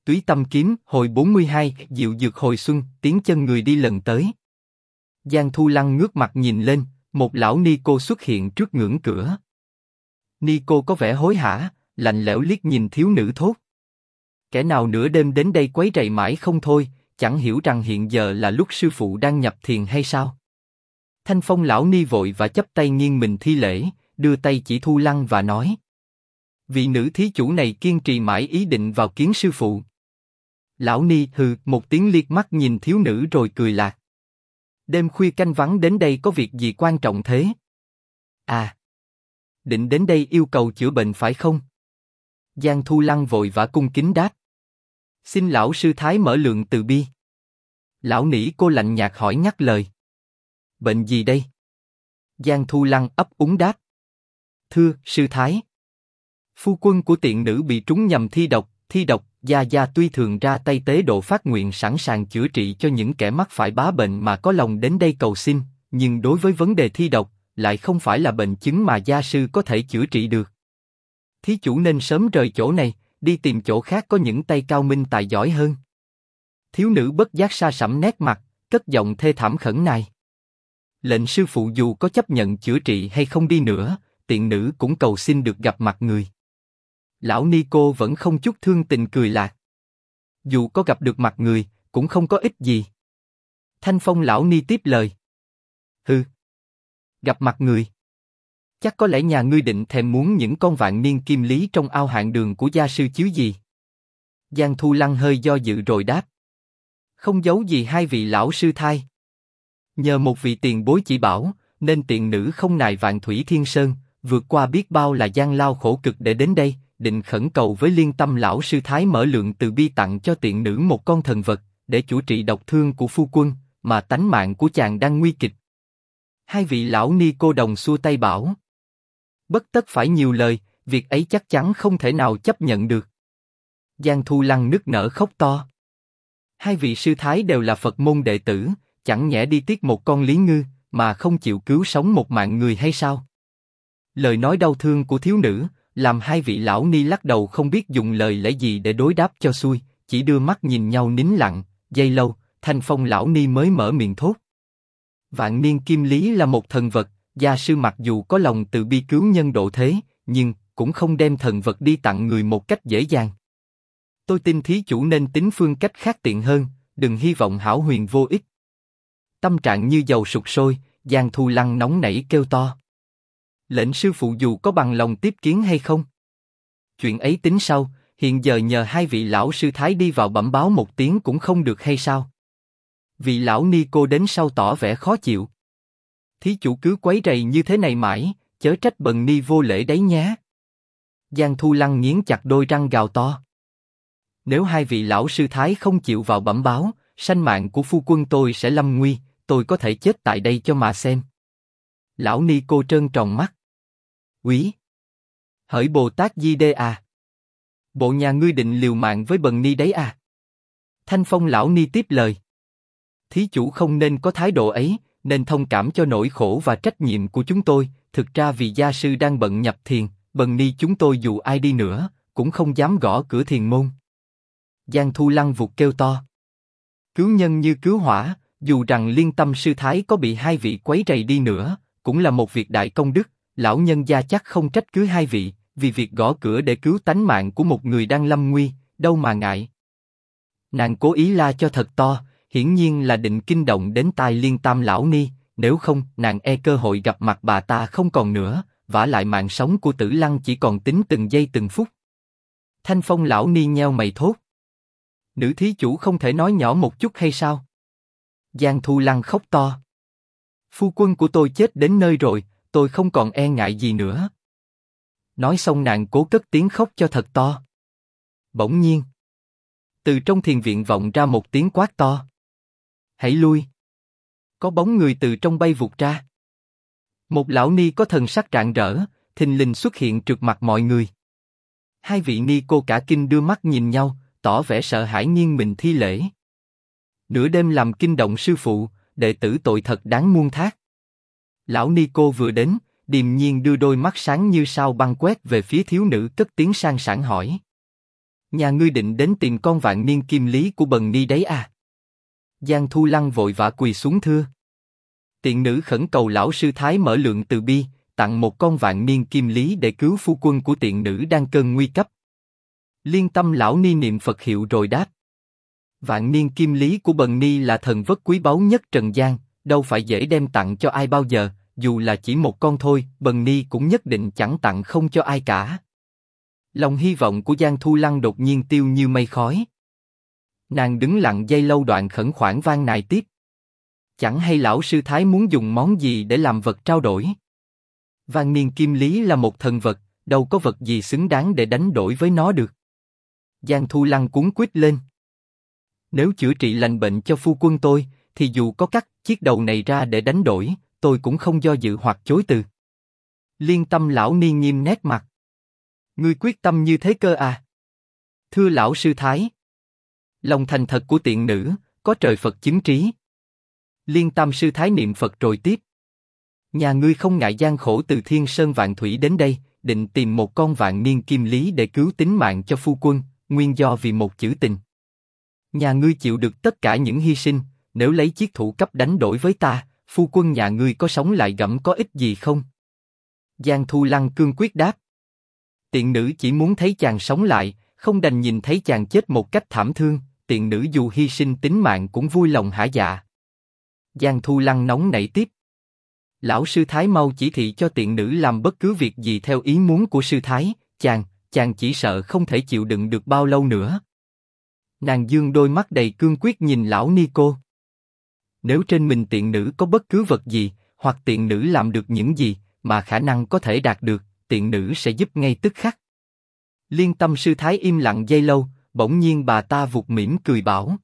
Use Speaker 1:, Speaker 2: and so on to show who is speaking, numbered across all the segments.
Speaker 1: Túy Tâm Kiếm, hồi 42, Diệu Dược hồi xuân, tiếng chân người đi lần tới. Giang Thu Lăng ngước mặt nhìn lên, một lão ni cô xuất hiện trước ngưỡng cửa. Ni cô có vẻ hối hả, lạnh lẽo liếc nhìn thiếu nữ thốt: kẻ nào nửa đêm đến đây quấy rầy mãi không thôi, chẳng hiểu rằng hiện giờ là lúc sư phụ đang nhập thiền hay sao? Thanh Phong lão ni vội và chắp tay nghiêng mình thi lễ, đưa tay chỉ Thu Lăng và nói: vị nữ thí chủ này kiên trì mãi ý định vào kiến sư phụ. Lão ni hừ một tiếng liếc mắt nhìn thiếu nữ rồi cười lạc. Đêm khuya canh vắng đến đây có việc gì quan trọng thế? À, định đến đây yêu cầu chữa bệnh phải không? Giang Thu Lăng vội vã cung kính đáp: xin lão sư thái mở lượng từ bi. Lão nỉ cô lạnh nhạt hỏi ngắt lời: bệnh gì đây? Giang Thu Lăng ấp úng đáp: thưa sư thái, phu quân của tiện nữ bị trúng nhầm thi độc, gia gia tuy thường ra tay tế độ phát nguyện sẵn sàng chữa trị cho những kẻ mắc phải bá bệnh mà có lòng đến đây cầu xin, nhưng đối với vấn đề thi độc, lại không phải là bệnh chứng mà gia sư có thể chữa trị được. Thí chủ nên sớm rời chỗ này, đi tìm chỗ khác có những tay cao minh tài giỏi hơn. Thiếu nữ bất giác sa sẫm nét mặt, cất giọng thê thảm khẩn nài. Lệnh sư phụ dù có chấp nhận chữa trị hay không đi nữa, tiện nữ cũng cầu xin được gặp mặt người. Lão ni cô vẫn không chút thương tình cười lạc. Dù có gặp được mặt người, cũng không có ích gì. Thanh Phong lão ni tiếp lời: hừ, gặp mặt người? Chắc có lẽ nhà ngươi định thèm muốn những con vạn niên kim lý trong ao hạn đường của gia sư chứ gì? Giang Thu Lăng hơi do dự rồi đáp: không giấu gì hai vị lão sư thai. Nhờ một vị tiền bối chỉ bảo, nên tiện nữ không nài vạn thủy thiên sơn, vượt qua biết bao là gian lao khổ cực để đến đây, định khẩn cầu với Liên Tâm lão sư thái mở lượng từ bi tặng cho tiện nữ một con thần vật, để chữa trị độc thương của phu quân, mà tánh mạng của chàng đang nguy kịch. Hai vị lão ni cô đồng xua tay bảo: bất tất phải nhiều lời, việc ấy chắc chắn không thể nào chấp nhận được. Giang Thu Lăng nức nở khóc to. Hai vị sư thái đều là Phật môn đệ tử, chẳng nhẽ đi tiếc một con lý ngư, mà không chịu cứu sống một mạng người hay sao? Lời nói đau thương của thiếu nữ, làm hai vị lão ni lắc đầu không biết dùng lời lẽ gì để đối đáp cho xuôi, chỉ đưa mắt nhìn nhau nín lặng, giây lâu, Thanh Phong lão ni mới mở miệng thốt: vạn niên kim lý là một thần vật, gia sư mặc dù có lòng từ bi cứu nhân độ thế, nhưng cũng không đem thần vật đi tặng người một cách dễ dàng. Tôi tin thí chủ nên tính phương cách khác tiện hơn, đừng hy vọng hão huyền vô ích. Tâm trạng như dầu sục sôi, Giang Thu Lăng nóng nảy kêu to: lệnh sư phụ dù có bằng lòng tiếp kiến hay không? Chuyện ấy tính sau, hiện giờ nhờ hai vị lão sư thái đi vào bẩm báo một tiếng cũng không được hay sao? Vị lão ni cô đến sau tỏ vẻ khó chịu: thí chủ cứ quấy rầy như thế này mãi, chớ trách bần ni vô lễ đấy nhé. Giang Thu Lăng nghiến chặt đôi răng gào to: nếu hai vị lão sư thái không chịu vào bẩm báo, sanh mạng của phu quân tôi sẽ lâm nguy, tôi có thể chết tại đây cho mà xem. Lão ni cô trơn tròn mắt: úy, hỡi Bồ Tát Di Đê à, bộ nhà ngươi định liều mạng với bần ni đấy à? Thanh Phong lão ni tiếp lời: thí chủ không nên có thái độ ấy, nên thông cảm cho nỗi khổ và trách nhiệm của chúng tôi. Thực ra vì gia sư đang bận nhập thiền, bần ni chúng tôi dù ai đi nữa cũng không dám gõ cửa thiền môn. Giang Thu Lăng vụt kêu to: cứu nhân như cứu hỏa, dù rằng Liên Tâm sư thái có bị hai vị quấy rầy đi nữa, cũng là một việc đại công đức. Lão nhân gia chắc không trách cứ hai vị, vì việc gõ cửa để cứu tánh mạng của một người đang lâm nguy, đâu mà ngại. Nàng cố ý la cho thật to, hiển nhiên là định kinh động đến tai Liên Tam lão ni, nếu không, nàng e cơ hội gặp mặt bà ta không còn nữa, vả lại mạng sống của Tử Lăng chỉ còn tính từng giây từng phút. Thanh Phong lão ni nheo mày thốt: nữ thí chủ không thể nói nhỏ một chút hay sao? Giang Thu Lăng khóc to: phu quân của tôi chết đến nơi rồi, tôi không còn e ngại gì nữa. Nói xong nàng cố cất tiếng khóc cho thật to. Bỗng nhiên, từ trong thiền viện vọng ra một tiếng quát to: hãy lui! Có bóng người từ trong bay vụt ra. Một lão ni có thần sắc rạng rỡ, thình lình xuất hiện trước mặt mọi người. Hai vị ni cô cả kinh đưa mắt nhìn nhau, tỏ vẻ sợ hãi nghiêng mình thi lễ. Nửa đêm làm kinh động sư phụ, đệ tử tội thật đáng muôn thác. Lão ni cô vừa đến, điềm nhiên đưa đôi mắt sáng như sao băng quét về phía thiếu nữ, cất tiếng sang sảng hỏi: Nhà ngươi định đến tìm con vạn niên kim lý của Bần Ni đấy à? Giang Thu Lăng vội vã quỳ xuống thưa. Tiện nữ khẩn cầu lão sư thái mở lượng từ bi, tặng một con vạn niên kim lý để cứu phu quân của tiện nữ đang cơn nguy cấp. Liên Tâm lão ni niệm Phật hiệu rồi đáp. Vạn niên kim lý của Bần Ni là thần vật quý báu nhất trần gian, đâu phải dễ đem tặng cho ai bao giờ, dù là chỉ một con thôi, Bần Ni cũng nhất định chẳng tặng không cho ai cả. Lòng hy vọng của Giang Thu Lăng đột nhiên tiêu như mây khói. Nàng đứng lặng giây lâu đoạn khẩn khoản van nài tiếp. Chẳng hay lão sư thái muốn dùng món gì để làm vật trao đổi? Vạn niên kim lý là một thần vật, đâu có vật gì xứng đáng để đánh đổi với nó được. Giang Thu Lăng cuống quýt lên. Nếu chữa trị lành bệnh cho phu quân tôi, thì dù có cắt chiếc đầu này ra để đánh đổi, tôi cũng không do dự hoặc chối từ. Liên Tâm lão ni nghiêm nét mặt. Ngươi quyết tâm như thế cơ à? Thưa lão sư thái. Lòng thành thật của tiện nữ, có trời Phật chứng trí. Liên Tâm sư thái niệm Phật rồi tiếp. Nhà ngươi không ngại gian khổ từ thiên sơn vạn thủy đến đây, định tìm một con vạn niên kim lý để cứu tính mạng cho phu quân, nguyên do vì một chữ tình. Nhà ngươi chịu được tất cả những hy sinh, nếu lấy chiếc thủ cấp đánh đổi với ta, phu quân nhà ngươi có sống lại gẫm có ích gì không? Giang Thu Lăng cương quyết đáp. Tiện nữ chỉ muốn thấy chàng sống lại, không đành nhìn thấy chàng chết một cách thảm thương, tiện nữ dù hy sinh tính mạng cũng vui lòng hả dạ. Giang Thu Lăng nóng nảy tiếp. Lão sư thái mau chỉ thị cho tiện nữ làm bất cứ việc gì theo ý muốn của sư thái, chàng chỉ sợ không thể chịu đựng được bao lâu nữa. Nàng dương đôi mắt đầy cương quyết nhìn lão ni cô. Nếu trên mình tiện nữ có bất cứ vật gì, hoặc tiện nữ làm được những gì mà khả năng có thể đạt được, tiện nữ sẽ giúp ngay tức khắc. Liên Tâm sư thái im lặng giây lâu, bỗng nhiên bà ta vụt mỉm cười bảo.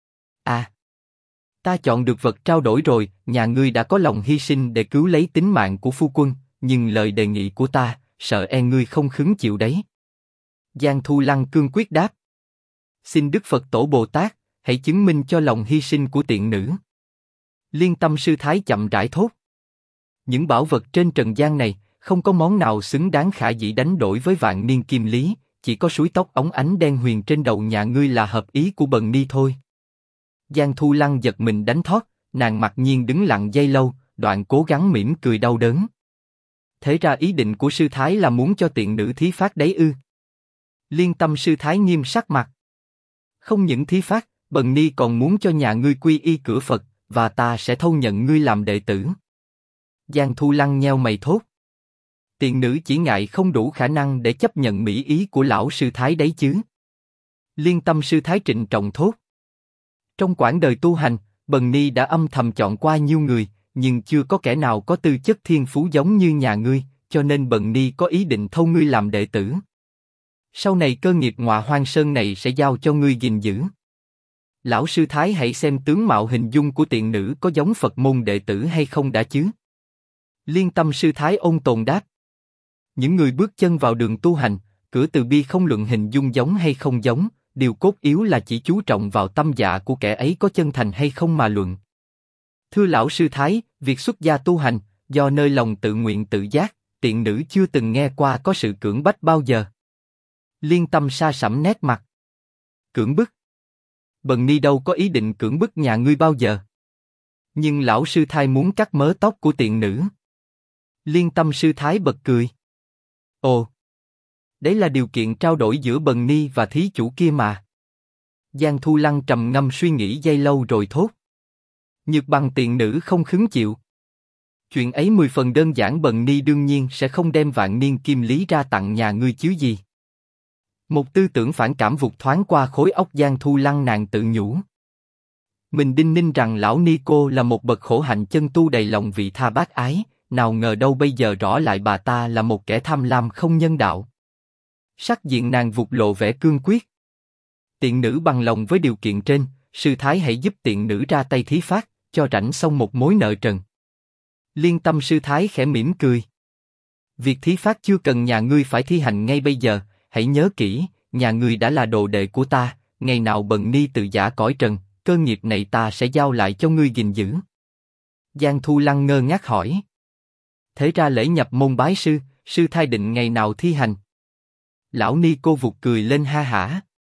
Speaker 1: À, ta chọn được vật trao đổi rồi, nhà ngươi đã có lòng hy sinh để cứu lấy tính mạng của phu quân, nhưng lời đề nghị của ta, sợ ngươi không khứng chịu đấy. Giang Thu Lăng cương quyết đáp. Xin Đức Phật Tổ Bồ Tát, hãy chứng minh cho lòng hy sinh của tiện nữ. Liên Tâm sư thái chậm rãi thốt. Những bảo vật trên trần gian này, không có món nào xứng đáng khả dĩ đánh đổi với vạn niên kim lý, chỉ có suối tóc óng ánh đen huyền trên đầu nhà ngươi là hợp ý của Bần Ni thôi. Giang Thu Lăng giật mình đánh thót, nàng mặc nhiên đứng lặng giây lâu, đoạn cố gắng mỉm cười đau đớn. Thế ra ý định của sư thái là muốn cho tiện nữ thí phát đấy ư? Liên Tâm sư thái nghiêm sắc mặt. Không những thí phát, Bần Ni còn muốn cho nhà ngươi quy y cửa Phật, và ta sẽ thâu nhận ngươi làm đệ tử. Giang Thu Lăng nheo mày thốt. Tiện nữ chỉ ngại không đủ khả năng để chấp nhận mỹ ý của lão sư thái đấy chứ. Liên Tâm sư thái trịnh trọng thốt. Trong quãng đời tu hành, Bần Ni đã âm thầm chọn qua nhiều người, nhưng chưa có kẻ nào có tư chất thiên phú giống như nhà ngươi, cho nên Bần Ni có ý định thâu ngươi làm đệ tử. Sau này cơ nghiệp Ngọa Hoang Sơn này sẽ giao cho ngươi gìn giữ. Lão sư thái hãy xem tướng mạo hình dung của tiện nữ có giống Phật môn đệ tử hay không đã chứ. Liên Tâm sư thái ôn tồn đáp. Những người bước chân vào đường tu hành, cửa từ bi không luận hình dung giống hay không giống, điều cốt yếu là chỉ chú trọng vào tâm dạ của kẻ ấy có chân thành hay không mà luận. Thưa lão sư thái, việc xuất gia tu hành, do nơi lòng tự nguyện tự giác, tiện nữ chưa từng nghe qua có sự cưỡng bách bao giờ. Liên Tâm sa sẫm nét mặt. Cưỡng bức? Bần Ni đâu có ý định cưỡng bức nhà ngươi bao giờ. Nhưng lão sư thái muốn cắt mớ tóc của tiện nữ. Liên Tâm sư thái bật cười. Ồ, đấy là điều kiện trao đổi giữa Bần Ni và thí chủ kia mà. Giang Thu Lăng trầm ngâm suy nghĩ giây lâu rồi thốt. Nhược bằng tiện nữ không khứng chịu. Chuyện ấy 10 phần đơn giản, Bần Ni đương nhiên sẽ không đem vạn niên kim lý ra tặng nhà ngươi chứ gì. Một tư tưởng phản cảm vụt thoáng qua khối óc Giang Thu Lăng, nàng tự nhủ. Mình đinh ninh rằng lão ni cô là một bậc khổ hạnh chân tu đầy lòng vị tha bác ái, nào ngờ đâu bây giờ rõ lại bà ta là một kẻ tham lam không nhân đạo. Sắc diện nàng vụt lộ vẻ cương quyết. Tiện nữ bằng lòng với điều kiện trên, sư thái hãy giúp tiện nữ ra tay thí phát, cho rảnh xong một mối nợ trần. Liên Tâm sư thái khẽ mỉm cười. Việc thí phát chưa cần nhà ngươi phải thi hành ngay bây giờ, hãy nhớ kỹ, nhà ngươi đã là đồ đệ của ta, ngày nào Bần Ni tự giả cõi trần, cơ nghiệp này ta sẽ giao lại cho ngươi gìn giữ. Giang Thu Lăng ngơ ngác hỏi. Thế ra lễ nhập môn bái sư, sư thái định ngày nào thi hành? Lão ni cô vụt cười lên ha hả.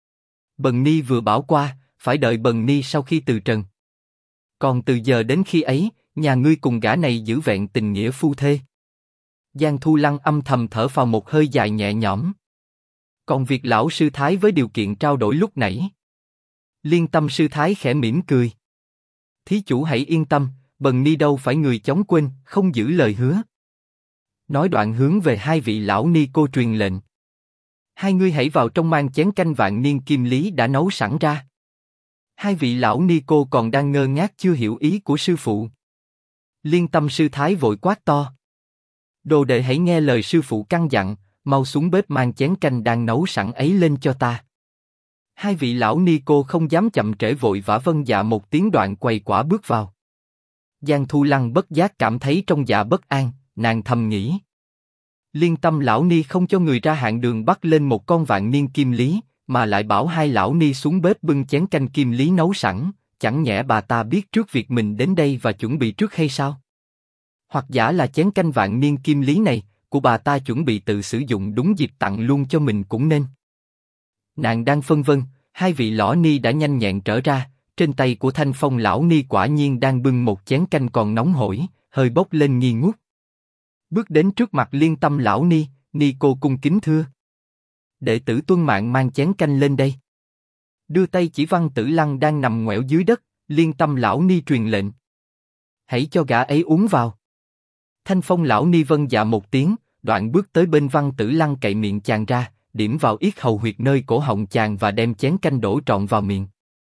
Speaker 1: Bần Ni vừa bảo qua, phải đợi Bần Ni sau khi từ trần. Còn từ giờ đến khi ấy, nhà ngươi cùng gã này giữ vẹn tình nghĩa phu thê. Giang Thu Lăng âm thầm thở phào một hơi dài nhẹ nhõm. Còn việc lão sư thái với điều kiện trao đổi lúc nãy. Liên Tâm sư thái khẽ mỉm cười. Thí chủ hãy yên tâm, Bần Ni đâu phải người chóng quên, không giữ lời hứa. Nói đoạn hướng về hai vị lão ni cô truyền lệnh. Hai ngươi hãy vào trong mang chén canh vạn niên kim lý đã nấu sẵn ra. Hai vị lão ni cô còn đang ngơ ngác chưa hiểu ý của sư phụ. Liên Tâm sư thái vội quát to. Đồ đệ hãy nghe lời sư phụ căn dặn, mau xuống bếp mang chén canh đang nấu sẵn ấy lên cho ta. Hai vị lão ni cô không dám chậm trễ vội vã vâng dạ một tiếng đoạn quay quả bước vào. Giang Thu Lăng bất giác cảm thấy trong dạ bất an, nàng thầm nghĩ. Liên Tâm lão ni không cho người ra hạn đường bắt lên một con vạn niên kim lý, mà lại bảo hai lão ni xuống bếp bưng chén canh kim lý nấu sẵn, chẳng nhẽ bà ta biết trước việc mình đến đây và chuẩn bị trước hay sao? Hoặc giả là chén canh vạn niên kim lý này, của bà ta chuẩn bị tự sử dụng đúng dịp tặng luôn cho mình cũng nên. Nàng đang phân vân, hai vị lão ni đã nhanh nhẹn trở ra, trên tay của Thanh Phong lão ni quả nhiên đang bưng một chén canh còn nóng hổi, hơi bốc lên nghi ngút. Bước đến trước mặt Liên Tâm lão ni, ni cô cung kính thưa. Đệ tử tuân mạng mang chén canh lên đây. Đưa tay chỉ Văn Tử Lăng đang nằm ngoẻo dưới đất, Liên Tâm lão ni truyền lệnh. Hãy cho gã ấy uống vào. Thanh Phong lão ni vâng dạ một tiếng, đoạn bước tới bên Văn Tử Lăng cậy miệng chàng ra, điểm vào yết hầu huyệt nơi cổ họng chàng và đem chén canh đổ trọn vào miệng.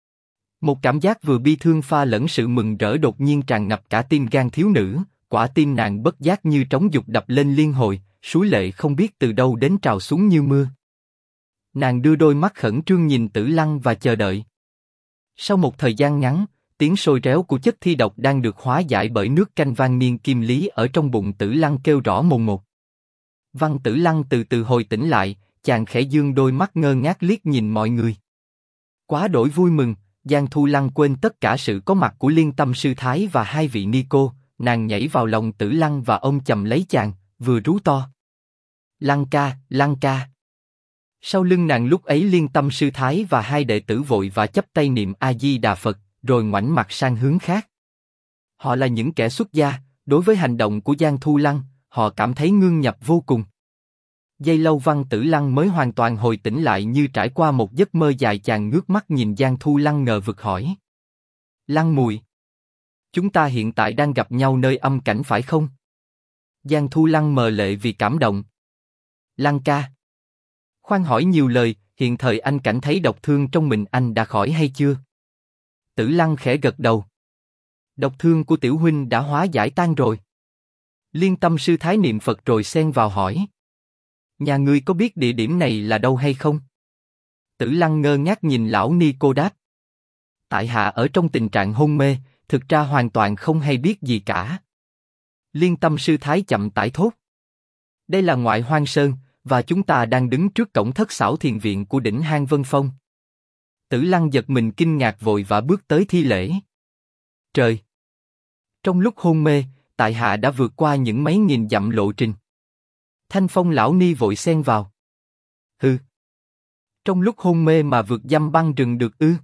Speaker 1: Một cảm giác vừa bi thương pha lẫn sự mừng rỡ đột nhiên tràn ngập cả tim gan thiếu nữ, quả tim nàng bất giác như trống dục đập lên liên hồi, suối lệ không biết từ đâu đến trào xuống như mưa. Nàng đưa đôi mắt khẩn trương nhìn Tử Lăng và chờ đợi. Sau một thời gian ngắn, tiếng sôi réo của chất thi độc đang được hóa giải bởi nước canh vang niên kim lý ở trong bụng Tử Lăng kêu rõ mồn một. Văn Tử Lăng từ từ hồi tỉnh lại, chàng khẽ dương đôi mắt ngơ ngác liếc nhìn mọi người. Quá đổi vui mừng, Giang Thu Lăng quên tất cả sự có mặt của Liên Tâm sư thái và hai vị ni cô, nàng nhảy vào lòng Tử Lăng và ôm chầm lấy chàng, vừa rú to. Lăng ca, Lăng ca. Sau lưng nàng lúc ấy Liên Tâm sư thái và hai đệ tử vội và chắp tay niệm A Di Đà Phật, rồi ngoảnh mặt sang hướng khác. Họ là những kẻ xuất gia, đối với hành động của Giang Thu Lăng, họ cảm thấy ngưỡng nhập vô cùng. Giây lâu Văn Tử Lăng mới hoàn toàn hồi tỉnh lại như trải qua một giấc mơ dài, chàng ngước mắt nhìn Giang Thu Lăng ngờ vực hỏi. Lăng mùi, chúng ta hiện tại đang gặp nhau nơi âm cảnh phải không? Giang Thu Lăng mờ lệ vì cảm động. Lăng ca, khoan hỏi nhiều lời, hiện thời anh cảm thấy độc thương trong mình anh đã khỏi hay chưa? Tử Lăng khẽ gật đầu. Độc thương của tiểu huynh đã hóa giải tan rồi. Liên Tâm sư thái niệm Phật rồi xen vào hỏi. Nhà ngươi có biết địa điểm này là đâu hay không? Tử Lăng ngơ ngác nhìn lão ni cô đáp. Tại hạ ở trong tình trạng hôn mê, thực ra hoàn toàn không hay biết gì cả. Liên Tâm sư thái chậm tải thốt. Đây là ngoại hoang sơn, và chúng ta đang đứng trước cổng thất xảo thiền viện của đỉnh Hang Vân Phong. Tử Lăng giật mình kinh ngạc vội và bước tới thi lễ. Trời! Trong lúc hôn mê, tại hạ đã vượt qua những mấy nghìn dặm lộ trình. Thanh Phong lão ni vội xen vào. Hừ! Trong lúc hôn mê mà vượt dăm băng rừng được ư?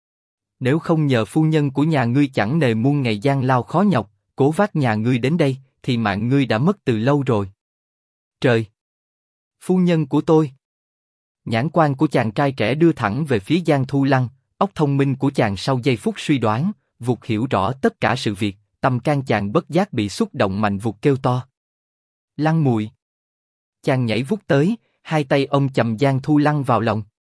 Speaker 1: Nếu không nhờ phu nhân của nhà ngươi chẳng nề muôn ngày gian lao khó nhọc, cố vác nhà ngươi đến đây, thì mạng ngươi đã mất từ lâu rồi. Trời! Phu nhân của tôi! Nhãn quan của chàng trai trẻ đưa thẳng về phía Giang Thu Lăng, óc thông minh của chàng sau giây phút suy đoán, vụt hiểu rõ tất cả sự việc, tâm can chàng bất giác bị xúc động mạnh vụt kêu to. Lăng mùi! Chàng nhảy vút tới, hai tay ôm chầm Giang Thu Lăng vào lòng.